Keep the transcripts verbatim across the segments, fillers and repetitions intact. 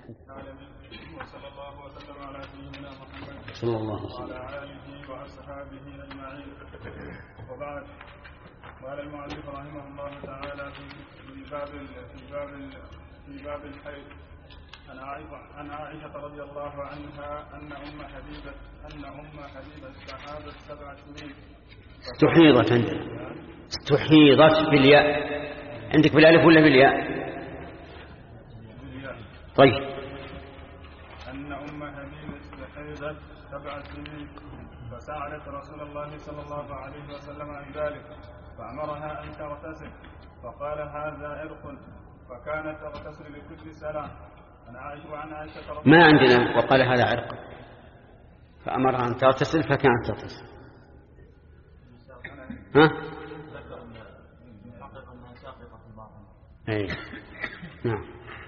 وصلى الله وسلم على سيدنا محمد صلى الله عليه وسلم وعلى آله وأصحابه أجمعين. وبعد، قال المؤلف رحمه الله تعالى في باب في باب في باب الحيض عن عائشة رضي الله عنها أن أم حبيبة أن أم حبيبة استحاضت سبع سنين. استحيضت عندنا استحيضت بالياء، عندك بالالف ولا بالياء؟ بالياء. طيب. أن أم حبيبة استحيضت سبع سنين فسألت رسول الله صلى الله عليه وسلم عن ذلك فأمرها أن تغتسل فقال هذا عرق فكانت تغتسل لكل صلاة. وعن عائشة رضي ما عندنا وقال هذا عرق فأمرها أن تغتسل فكانت تغتسل. ها؟ أي. نعم.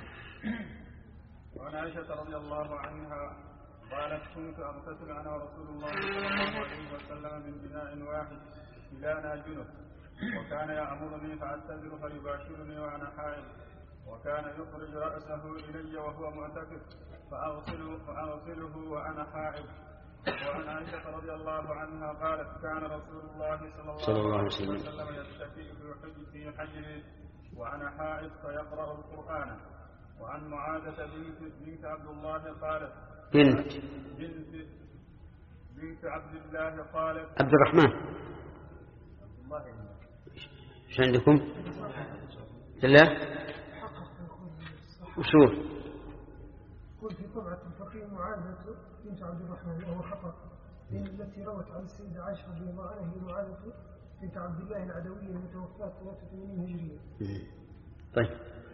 وعن عائشة رضي الله عنها قالت كنت أغتسل أنا ورسول الله صلى الله عليه وسلم من بناء واحد كلانا جنب وكان يأمرني فأعتذر فيباشرني وأنا حائض وكان يخرج رأسه إلي وهو معتكف فأغسله, فأغسله وأنا حائض. وعن عائشة رضي الله عنها قالت كان رسول الله صلى الله عليه وسلم يتكئ في حجره وأنا حائض فيقرأ القرآن. وعن معاذة بنت, بنت عبد الله قالت بنت بنت بنت عبد الله قالت عبد الرحمن ايش عندكم؟ لا وشوف قل في طبعة الفقيه معاذة بنت عبد الرحمن وهو خطأ لأن التي روت عن السيدة عائشة رضي الله عنها هي معاذة بنت عبد الله العدوية المتوفاة ثلاثة وثمانين هجرية. طيب.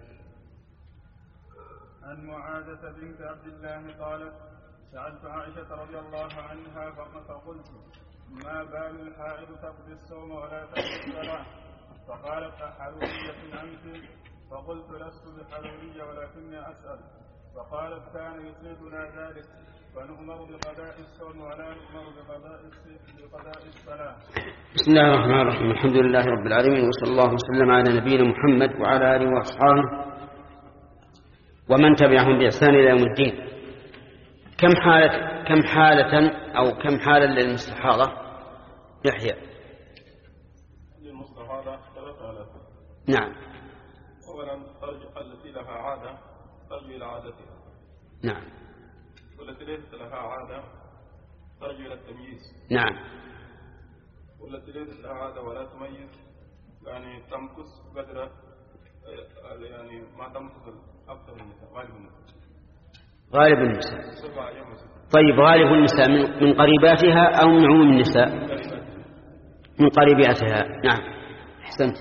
عن معاذة بنت عبد الله قالت سألت عائشة رضي الله عنها فقلت ما بال الحائض تقضي الصوم ولا تقضي الصلاة فقالت أحرورية أنت فقلت لست بحرورية ولكني أسأل فقالت كان يصيبنا ذلك فنؤمر بقضاء الصوم ولا نؤمر بقضاء بقضاء الصلاة. بسم الله الرحمن الرحيم الحمد لله رب العالمين وصلى الله وسلم على نبينا محمد وعلى آله وأصحابه ومن تبعهم بإحسان إلى يوم الدين. كم حالة كم حالة أو كم حالة للمستحاضة؟ يحيى. للمستحاضة ثلاث حالات. نعم. أولا ترجع التي لها عادة ترجع إلى عادتها. نعم. والتي ليست لها عادة ترجع إلى التمييز. نعم. والتي ليست لها عادة ولا تميز يعني تمكث قدر يعني ما تمكث أكثر من النساء غالب النساء. غالب النساء. طيب غالب النساء من قريباتها أو من عموم النساء؟ من قريباتها. نعم أحسنت.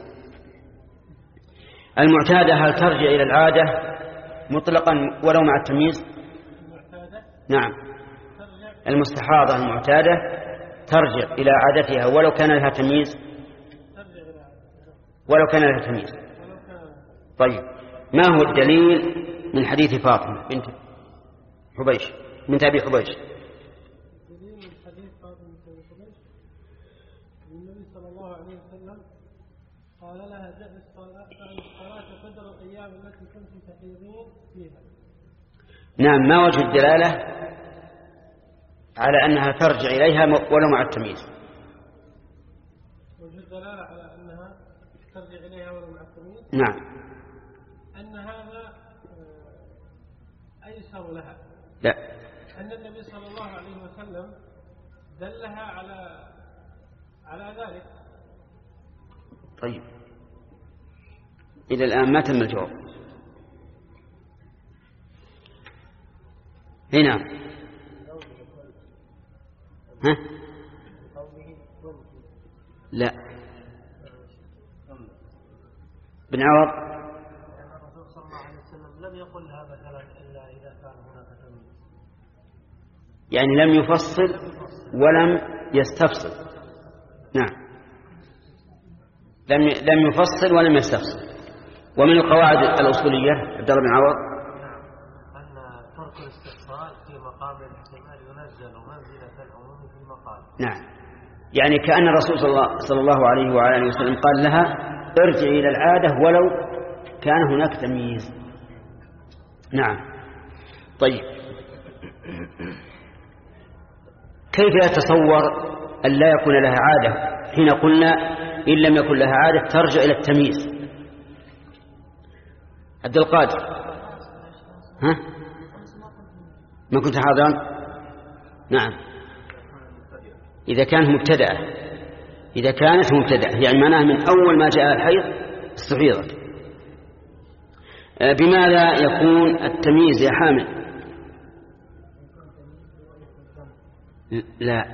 المعتادة هل ترجع إلى العادة مطلقا ولو مع التمييز؟ نعم. المستحاضة المعتادة ترجع إلى عادتها ولو كان لها تمييز ولو كان لها تمييز. طيب ما هو الدليل من حديث فاطمة بنت حبيش من أبي حبيش؟ دليل من حديث فاطمة بنت حبيش النبي صلى الله عليه وسلم قال لها دع الصلاة قدر الأيام التي كنت تحيضين فيها. نعم. ما وجه الدلالة على أنها ترجع إليها ولو مع التمييز؟ وجه الدلالة على أنها ترجع إليها ولو مع التمييز. نعم. أن هذا أيسر لها. لا. أن النبي صلى الله عليه وسلم دلها على على ذلك. طيب إلى الآن ما تم الجواب. هنا ها؟ لا. بن عوض الرسول صلى الله عليه وسلم لم يقل هذا مثلا إلا إذا كان هناك تمييز. يعني لم يفصل ولم يستفصل. نعم. لم لم يفصل ولم يستفصل. ومن القواعد الأصولية عبد الله بن عوض أن ترك الاستفصال في مقام الاحتمال ينزل منزلة العموم في المقام. نعم. يعني كأن الرسول صلى الله عليه وعلى وسلم قال لها ارجع إلى العادة ولو كان هناك تمييز. نعم. طيب، كيف يتصور أن لا يكون لها عادة حين قلنا إن لم يكن لها عادة ترجع إلى التمييز؟ عبد القادر، ها؟ ما كنت حاضرا؟ نعم. إذا كانت مبتدأة إذا كانت مبتدأة يعني معناها من أول ما جاء الحيض استحيضت. بماذا يكون التمييز يا حامد؟ لا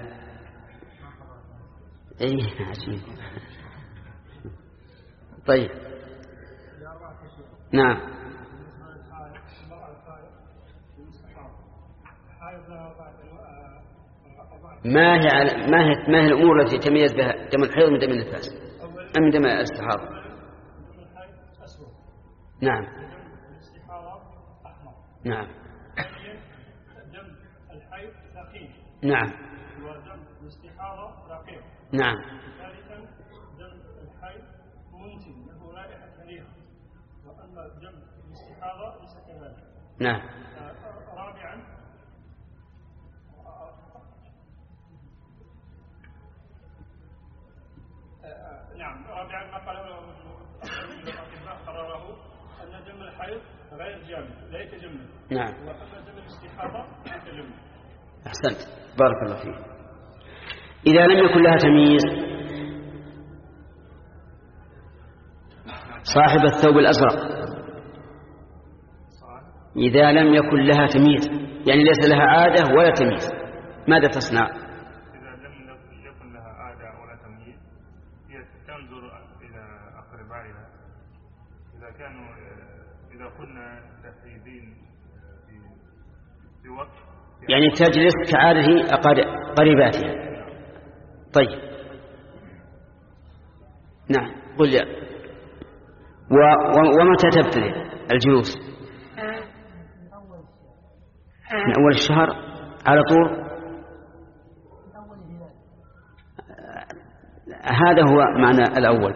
أي عجيب. طيب نعم. ما هي على ما هي ما هي الأمور التي تميز بها دم الحيض من دم النفاس أم من دم الاستحاضة؟ نعم نعم دم الحيض ثقيل. نعم. ودم الاستحاضة رقيق. نعم. ثالثا دم الحيض منتن له رائحة كريهة، وأما دم الاستحاضة ليس كذلك. نعم. رابعا نعم رابعا ما قاله الأطباء قرره أن دم الحيض غير جامد لا يتجمد. نعم. وأما دم الاستحاضة يتجمد. أحسنت، بارك الله فيك. إذا لم يكن لها تمييز، صاحب الثوب الأزرق إذا لم يكن لها تمييز يعني ليس لها عادة ولا تمييز، ماذا تصنع؟ إذا لم يكن لها عادة ولا تمييز هي تنظر إلى أقربائها إذا كانوا إذا كنا تحريبين في وقت يعني تجلس كعادة قريباتها. طيب نعم قل لي. ومتى تبتدئ الجلوس؟ من أول الشهر على طول. هذا هو معنى الأول.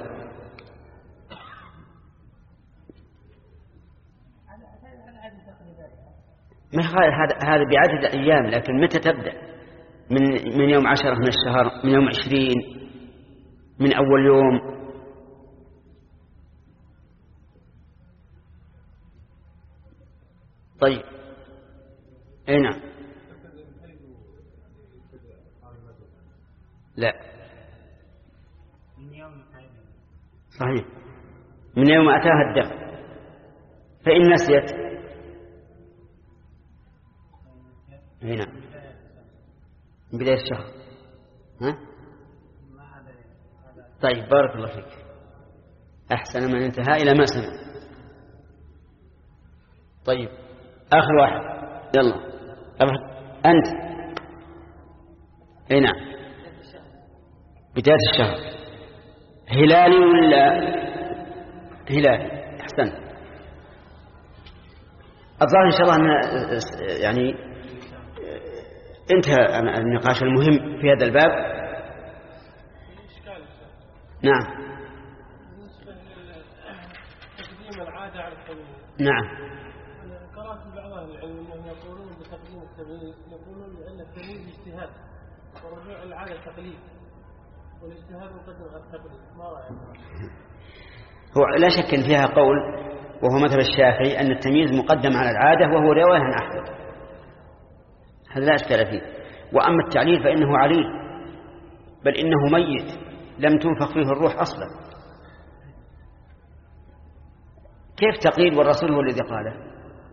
ما هذا هذا بعدد أيام، لكن متى تبدأ؟ من من يوم عشرة من الشهر، من يوم عشرين، من أول يوم. طيب أي نعم. لا صحيح من يوم أتاها الدم، فإن نسيت هنا من بداية الشهر. ها؟ طيب بارك الله فيك، أحسن من انتهى إلى ما سمع. طيب آخر واحد يلا أنت. هنا بداية الشهر هلالي ولا هلالي؟ أحسن. الظاهر إن شاء الله أن يعني انتهى النقاش المهم في هذا الباب. نعم. تقديم العادة على التمييز. نعم. قرأت بعض أهل العلم أنهم يقولون بتقديم التمييز، يقولون لأن التمييز اجتهاد ورجوع العادة تقليد، والاجتهاد مقدم على التقليد. ما رأيك؟ هو لا شك أن فيها قول وهو مذهب الشافعي أن التمييز مقدم على العادة، وهو رواية عن أحمد، هذا لا أشكال فيه. وأما التعليل فإنه عليل، بل إنه ميت لم تنفخ فيه الروح أصلا. كيف تقليد والرسول هو الذي قاله؟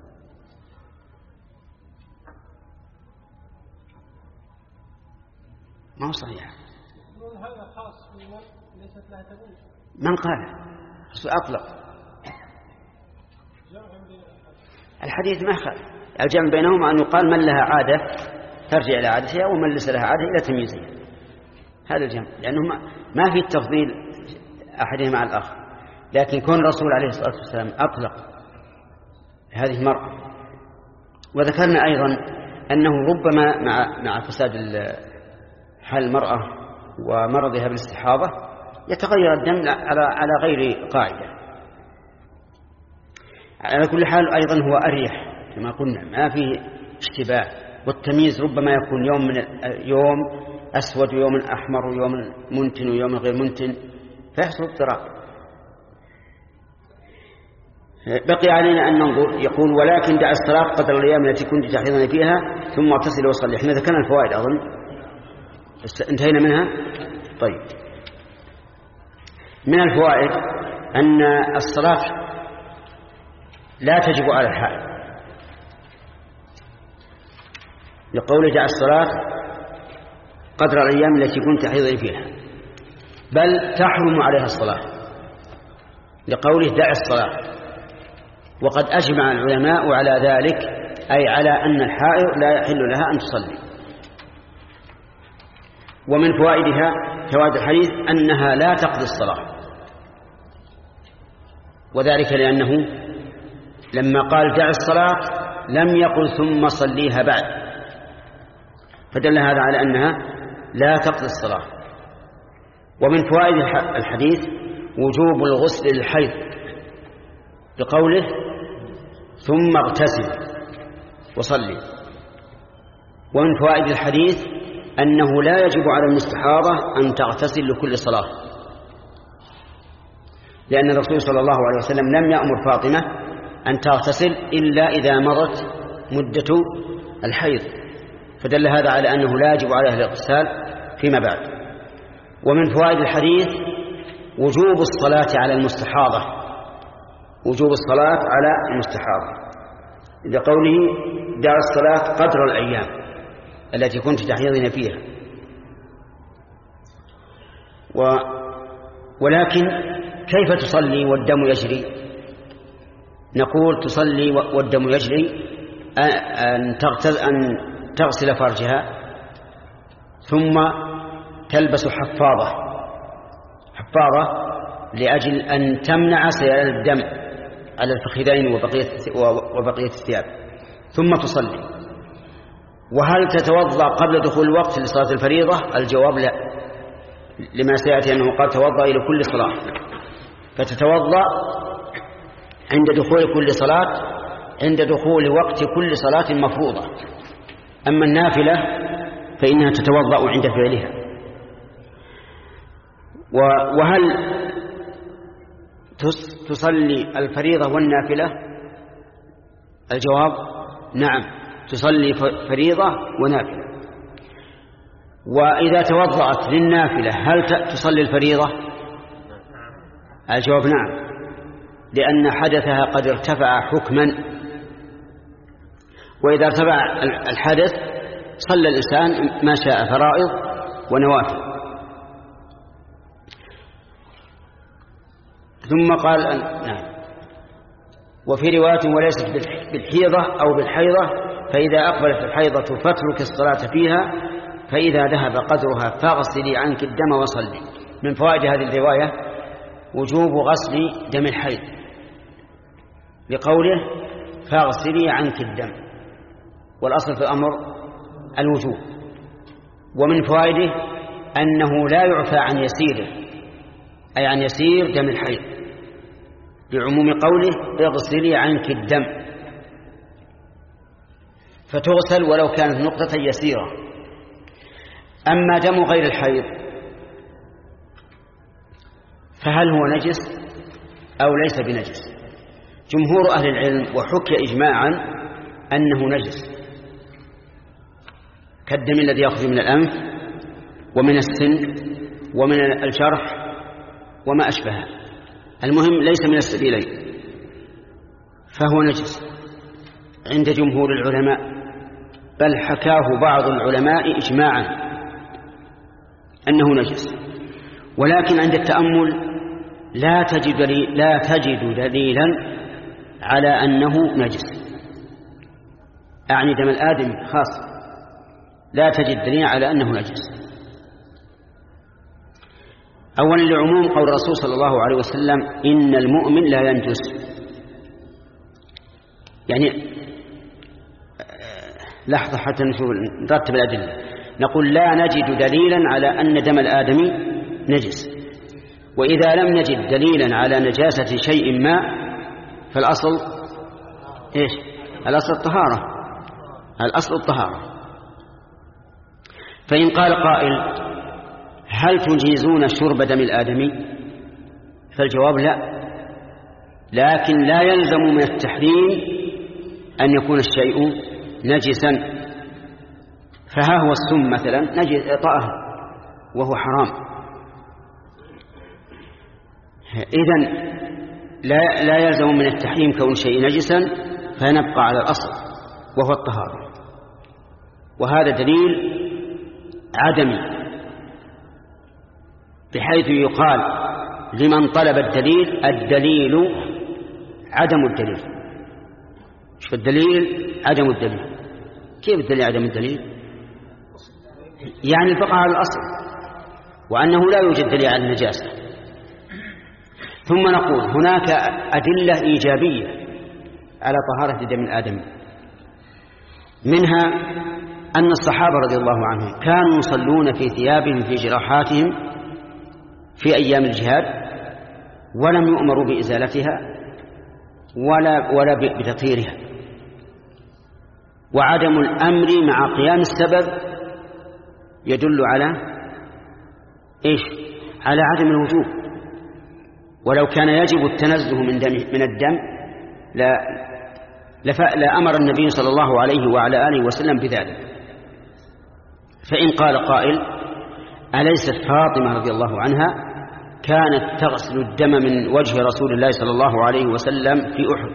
ما هو صحيح. هذا خاص بمن ليست لها تمييز. من قاله؟ أطلق الحديث ما خالف. الجمع بينهما أن يقال من لها عادة ترجع إلى عادتها ومن ليس لها عادة إلى تمييزها. هذا الجمع، لأنه ما في التفضيل أحدهما على الآخر. لكن كون الرسول عليه الصلاة والسلام أطلق هذه المرأة، وذكرنا أيضا أنه ربما مع مع فساد حال المرأة ومرضها بالاستحاضة يتغير الدم على على غير قاعدة. على كل حال أيضا هو أريح كما قلنا ما فيه اشتباه، والتمييز ربما يكون يوم من يوم أسود ويوم أحمر ويوم منتن ويوم غير منتن فيحصل اضطراب. بقي علينا أن ننظر. يقول ولكن دع الصلاة قدر الأيام التي كنت تحيضن فيها ثم اغتسل وصلي. احنا ذكرنا الفوائد أظن انتهينا منها. طيب من الفوائد أن الصلاة لا تجب على الحائض لقول دع الصلاة قدر الأيام التي كنت تحيضن فيها، بل تحرم عليها الصلاة لقوله دع الصلاة. وقد أجمع العلماء على ذلك، أي على أن الحائض لا يحل لها أن تصلي. ومن فوائدها فوائد الحديث أنها لا تقضي الصلاة، وذلك لأنه لما قال دع الصلاة لم يقل ثم صليها بعد، فدل هذا على أنها لا تقضي الصلاة. ومن فوائد الحديث وجوب الغسل للحيض بقوله ثم اغتسل وصلي. ومن فوائد الحديث أنه لا يجب على المستحاضة أن تغتسل لكل صلاة، لأن الرسول صلى الله عليه وسلم لم يأمر فاطمة أن تغتسل إلا إذا مضت مدة الحيض، فدل هذا على أنه لا يجب عليها الاغتسال فيما بعد. ومن فوائد الحديث وجوب الصلاة على المستحاضة، وجوب الصلاة على المستحاضة لقوله دع الصلاة قدر الأيام التي كنت تحيضن فيها. و ولكن كيف تصلي والدم يجري؟ نقول تصلي والدم يجري أن أن تغسل فرجها ثم تلبس حفاضة حفاضة لأجل أن تمنع سيلان الدم على الفخذين وبقية وبقية الثياب، ثم تصلي. وهل تتوضأ قبل دخول الوقت لصلاة الفريضة؟ الجواب لا، لما سيأتي أنه قال توضأ إلى كل صلاة، فتتوضأ عند دخول كل صلاة عند دخول وقت كل صلاة مفروضة. أما النافلة فإنها تتوضأ عند فعلها. وهل تصلي الفريضة والنافلة؟ الجواب نعم، تصلي فريضة ونافلة. وإذا توضأت للنافلة هل تصلي الفريضة؟ الجواب نعم، لأن حدثها قد ارتفع حكما، وإذا ارتفع الحدث صلى الإنسان ما شاء فرائض ونوافل. ثم قال نعم. وفي رواية وليست بالحيضة أو بالحيضة، فإذا أقبلت الحيضة فاترك الصلاة فيها، فإذا ذهب قدرها فاغسلي عنك الدم وصلي. من فوائد هذه الرواية وجوب غسل دم الحيض لقوله فاغسلي عنك الدم، والأصل في الأمر الوجوب. ومن فوائده أنه لا يعفى عن يسيره، أي عن يسير دم الحيض، لعموم قوله اغسلي عنك الدم، فتغسل ولو كانت نقطة يسيرة. أما دم غير الحيض فهل هو نجس أو ليس بنجس؟ جمهور أهل العلم وحكي إجماعا أنه نجس، كالدم الذي يأخذ من الأنف ومن السن ومن الجرح وما أشبه، المهم ليس من السبيلين، فهو نجس عند جمهور العلماء، بل حكاه بعض العلماء إجماعا أنه نجس. ولكن عند التأمل لا تجد لا تجد دليلا على أنه نجس، أعني دم الآدم خاصة، لا تجد دليل على أنه نجس. أولا لعموم قول الرسول صلى الله عليه وسلم إن المؤمن لا ينجس، يعني لحظة حتى نرتب الأدلة. نقول لا نجد دليلا على أن دم الآدمي نجس، وإذا لم نجد دليلا على نجاسة شيء ما فالأصل إيش؟ الأصل الطهارة، الأصل الطهارة. فإن قال قائل هل تجيزون شرب دم الآدمي؟ فالجواب لا، لكن لا يلزم من التحريم أن يكون الشيء نجسا. فها هو السم مثلا نجس طأه وهو حرام، إذن لا, لا يلزم من التحريم كون شيء نجسا، فنبقى على الأصل وهو الطهارة. وهذا دليل عدمي، بحيث يقال لمن طلب الدليل الدليل عدم الدليل. شو الدليل؟ عدم الدليل. كيف الدليل عدم الدليل؟ يعني البقاء على الأصل، وأنه لا يوجد دليل على النجاسة. ثم نقول هناك أدلة إيجابية على طهارة دم الآدمي، منها أن الصحابة رضي الله عنهم كانوا يصلون في ثيابهم في جراحاتهم في أيام الجهاد، ولم يؤمروا بإزالتها ولا, ولا بتطهيرها. وعدم الأمر مع قيام السبب يدل على إيش؟ على عدم الوجوب. ولو كان يجب التنزه من, دم من الدم لا, لا أمر النبي صلى الله عليه وعلى آله وسلم بذلك. فإن قال قائل أليست فاطمة رضي الله عنها كانت تغسل الدم من وجه رسول الله صلى الله عليه وسلم في أحد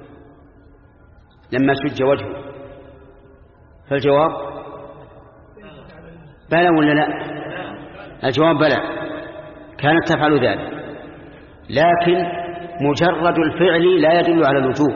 لما شج وجهه؟ فالجواب بلى ولا لا؟ الجواب بلى، كانت تفعل ذلك، لكن مجرد الفعل لا يدل على الوجوب.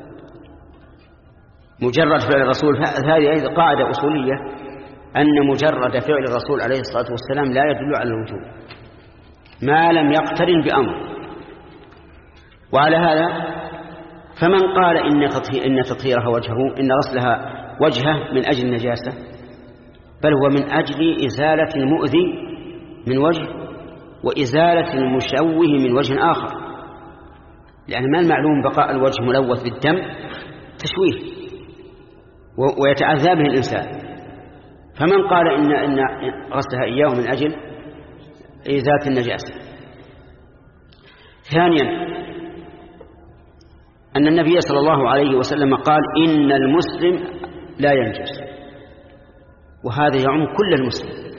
مجرد فعل الرسول، هذه قاعدة أصولية، أن مجرد فعل الرسول عليه الصلاة والسلام لا يدل على الوجوب ما لم يقترن بأمر. وعلى هذا فمن قال إن تطهيرها وجهه إن غسلها وجهه من أجل النجاسة، بل هو من أجل إزالة المؤذي من وجه وإزالة المشوه من وجه آخر، لأن ما المعلوم بقاء الوجه ملوث بالدم تشويه ويتأذى به الإنسان. فمن قال إن, إن غسلها إياه من أجل إزالة النجاسة. ثانيا أن النبي صلى الله عليه وسلم قال إن المسلم لا ينجس، وهذا يعم كل المسلم،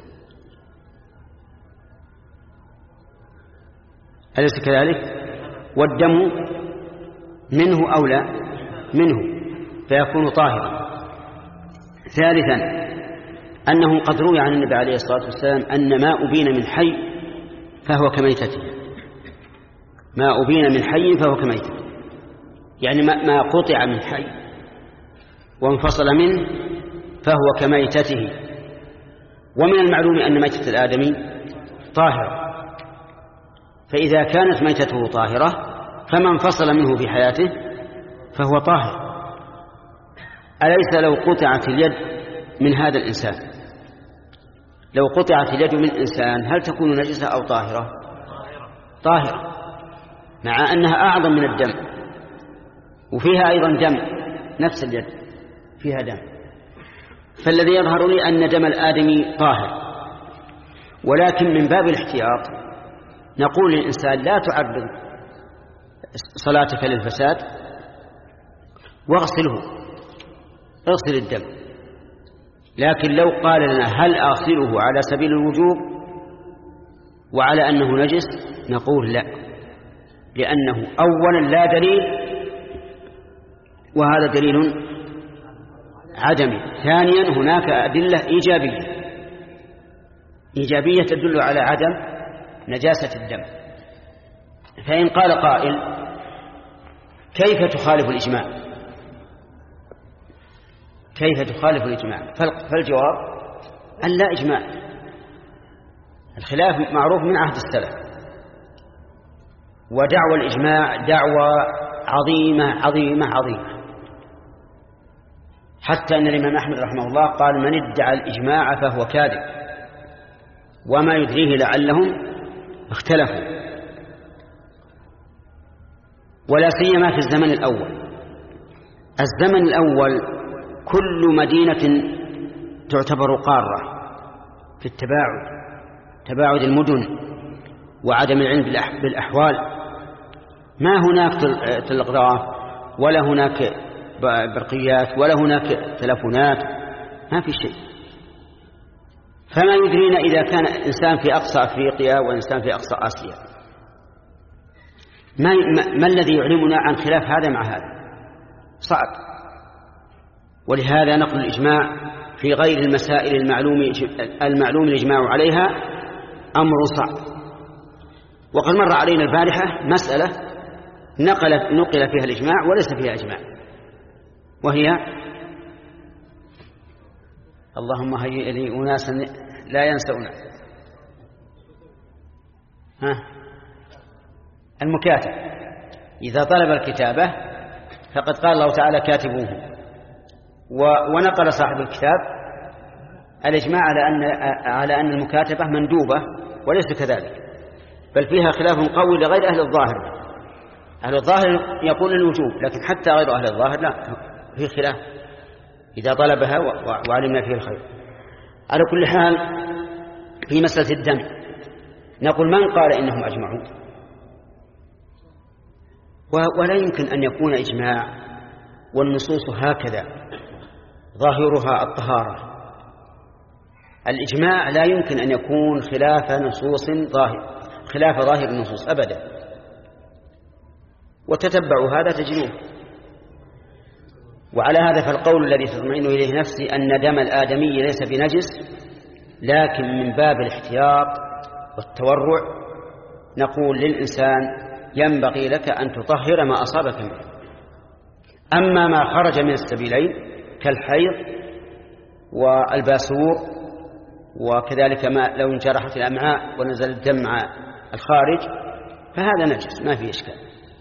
أليس كذلك؟ والدم منه أو لا منه فيكون طاهرا. ثالثا أنه قد روي عن النبي عليه الصلاة والسلام أن ما أبين من حي فهو كميتته، ما أبين من حي فهو كميتته، يعني ما قطع من حي وانفصل منه فهو كميتته. ومن المعلوم أن ميتة الآدمي طاهرة، فإذا كانت ميتته طاهرة فما انفصل منه في حياته فهو طاهر. أليس لو قطعت اليد من هذا الإنسان، لو قطعت اليد من إنسان هل تكون نجسة أو طاهرة؟ طاهرة، مع أنها أعظم من الدم وفيها أيضا دم، نفس اليد فيها دم. فالذي يظهر لي أن دم الآدمي طاهر، ولكن من باب الاحتياط نقول للإنسان لا تعرض صلاتك للفساد واغسله، اغسل الدم. لكن لو قال لنا هل أغسله على سبيل الوجوب وعلى أنه نجس، نقول لا، لأنه أولا لا دليل، وهذا دليل عدمي. ثانيا هناك أدلة إيجابية إيجابية تدل على عدم نجاسة الدم. فإن قال قائل كيف تخالف الإجماع؟ كيف تخالف الإجماع؟ فالجواب أن لا إجماع، الخلاف معروف من عهد السلف، ودعوى الإجماع دعوى عظيمة عظيمة عظيمة، حتى أن الإمام أحمد رحمه الله قال من ادعى الإجماع فهو كاذب، وما يدريه لعلهم اختلفوا، ولا سيما في الزمن الأول الزمن الأول كل مدينة تعتبر قارة في التباعد، تباعد المدن وعدم العلم بالأحوال، ما هناك تلغراف ولا هناك برقيات ولا هناك تلفونات، ما في شيء. فما يدرينا إذا كان إنسان في أقصى أفريقيا وإنسان في أقصى آسيا، ما, ما الذي يعلمنا عن خلاف هذا مع هذا؟ صعب. ولهذا نقل الإجماع في غير المسائل المعلوم, المعلوم الإجماع عليها أمر صعب. وقد مر علينا البارحة مسألة نقل, نقل فيها الإجماع وليس فيها إجماع، وهي اللهم هيئ لي أناسا لا ينسون، ها المكاتب إذا طلب الكتابة فقد قال الله تعالى كاتبوه، ونقل صاحب الكتاب الإجماع على أن على أن المكاتبة مندوبة، وليس كذلك، بل فيها خلاف قوي لغير أهل الظاهر. أهل الظاهر يقول الوجوب، لكن حتى غير أهل الظاهر لا، في خلاف إذا طلبها وعلمنا فيه الخير. على كل حال في مسألة الدم نقول من قال إنهم أجمعون؟ ولا يمكن أن يكون إجماع والنصوص هكذا ظاهرها الطهارة. الإجماع لا يمكن أن يكون خلاف نصوص ظاهر خلاف ظاهر النصوص أبدا، وتتبعوا هذا تجدوه. وعلى هذا فالقول الذي تطمئن إليه نفسي أن دم الآدمي ليس بنجس، لكن من باب الاحتياط والتورع نقول للإنسان ينبغي لك أن تطهر ما أصابك منه. أما ما خرج من السبيلين كالحيض والباسور، وكذلك ما لو انجرحت الأمعاء ونزل الدم مع الخارج، فهذا نجس ما فيه إشكال.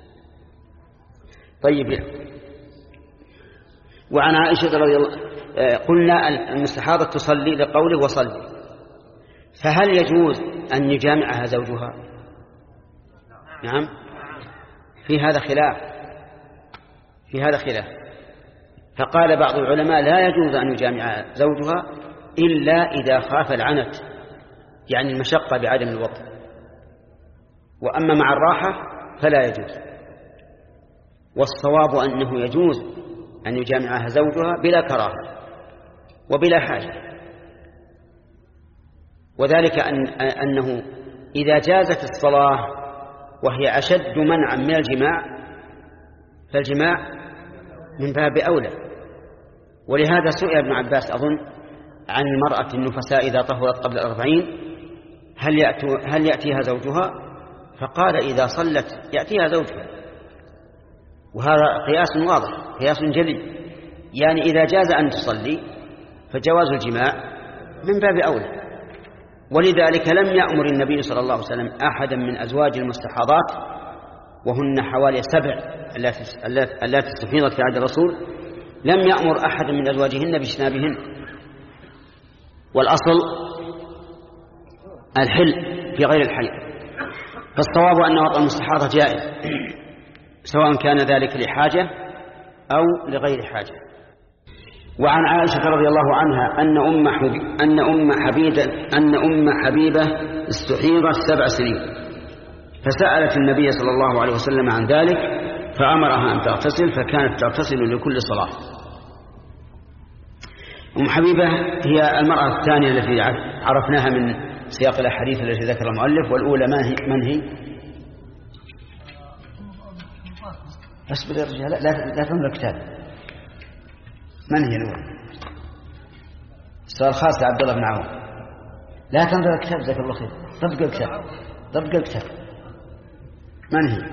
طيب، وعن عائشة رضي الله قلنا المستحاضة تصلي لقوله وصلي، فهل يجوز أن يجامعها زوجها؟ نعم، في هذا خلاف في هذا خلاف فقال بعض العلماء لا يجوز أن يجامع زوجها إلا إذا خاف العنت، يعني المشقة بعدم الوطء، وأما مع الراحة فلا يجوز. والصواب أنه يجوز أن يجامعها زوجها بلا كراهة وبلا حاجة، وذلك أن أنه إذا جازت الصلاة وهي أشد منعا من الجماع فالجماع من باب أولى. ولهذا سئل ابن عباس أظن عن المرأة النفساء إذا طهرت قبل الأربعين هل, هل يأتيها زوجها؟ فقال إذا صلت يأتيها زوجها، وهذا قياس واضح قياس جلي، يعني إذا جاز أن تصلي فجواز الجماع من باب أولى. ولذلك لم يأمر النبي صلى الله عليه وسلم أحدا من أزواج المستحاضات، وهن حوالي سبع التي استفيضت في عهد الرسول، لم يأمر أحدا من أزواجهن باجتنابهن. والأصل الحل في غير الحي، فالصواب أن وطأ المستحاضة جائز سواء كان ذلك لحاجة أو لغير حاجة. وعن عائشة رضي الله عنها أن أم حبيبة أن أم حبيبة أن أم حبيبة استحيضت سبع سنين، فسألت النبي صلى الله عليه وسلم عن ذلك فأمرها أن تغتسل، فكانت تغتسل لكل صلاة. أم حبيبة هي المرأة الثانية التي عرفناها من سياق الأحاديث التي ذكر المؤلف، والأولى من هي؟ اصبر يا رجال، لا لا تنظر الكتاب. من هي الأولى؟ السؤال خاص لعبد الله بن عون. لا تنظر الكتاب، جزاك الله خير. طبق الكتاب، طبق الكتاب. من هي؟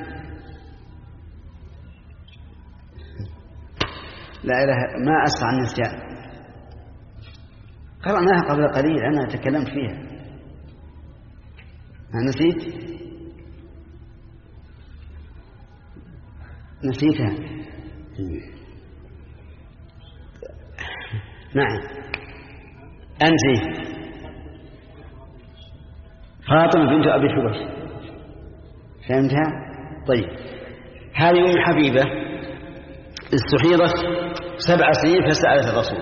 لا إله، ما أسرع النسيان. قرأناها قبل قليل، أنا تكلمت فيها. ما نسيت؟ نسيتها. نعم، أنت فاطمة بنت أبي حبيش، فهمتها؟ طيب، هذه أم حبيبة استحيضت سبع سنين فسألت الرسول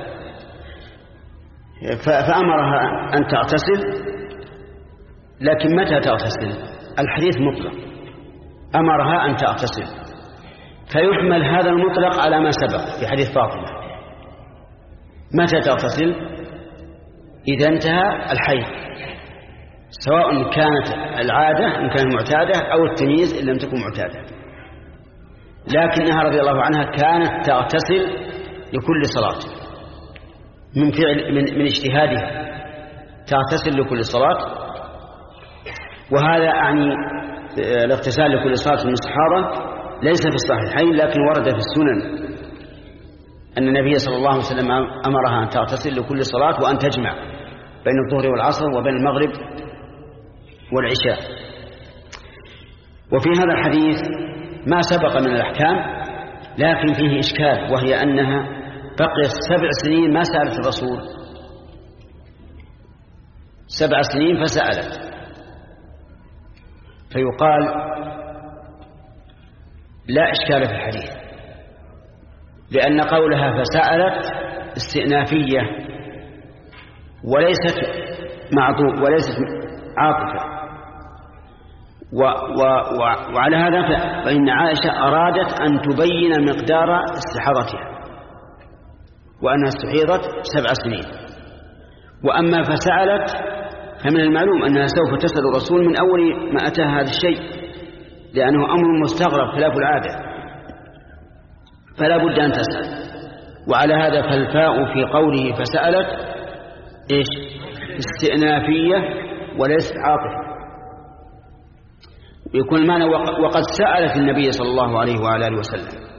فأمرها أن تغتسل، لكن متى تغتسل؟ الحديث مطلق، أمرها أن تغتسل، فيحمل هذا المطلق على ما سبق في حديث فاطمة. متى تغتسل؟ إذا انتهى الحيض، سواء كانت العادة إن كانت معتادة أو التمييز إن لم تكن معتادة. لكنها رضي الله عنها كانت تغتسل لكل صلاة من فعل من, من اجتهادها، تغتسل لكل صلاة. وهذا يعني الاغتسال لكل صلاة من الاستحاضة ليس في الصحيحين، لكن ورد في السنن أن النبي صلى الله عليه وسلم أمرها أن تغتسل لكل صلاة وأن تجمع بين الظهر والعصر وبين المغرب والعشاء. وفي هذا الحديث ما سبق من الأحكام، لكن فيه إشكال، وهي أنها بقيت سبع سنين ما سألت الرسول، سبع سنين فسألت، فيقال لا إشكال في الحديث، لأن قولها فسألت استئنافية وليست معطوف وليست عاطفة. و و و وعلى هذا فإن عائشة أرادت أن تبين مقدار استحاضتها وأنها استحيضت سبع سنين. وأما فسألت فمن المعلوم أنها سوف تسأل الرسول من أول ما أتى هذا الشيء، لأنه أمر مستغرب خلاف العادة، فلا بد أن تسأل. وعلى هذا فالفاء في قوله فسألت إيش؟ استئنافية وليست عاطفة. يكون المعنى وقد سألت النبي صلى الله عليه وعلى آله وسلم،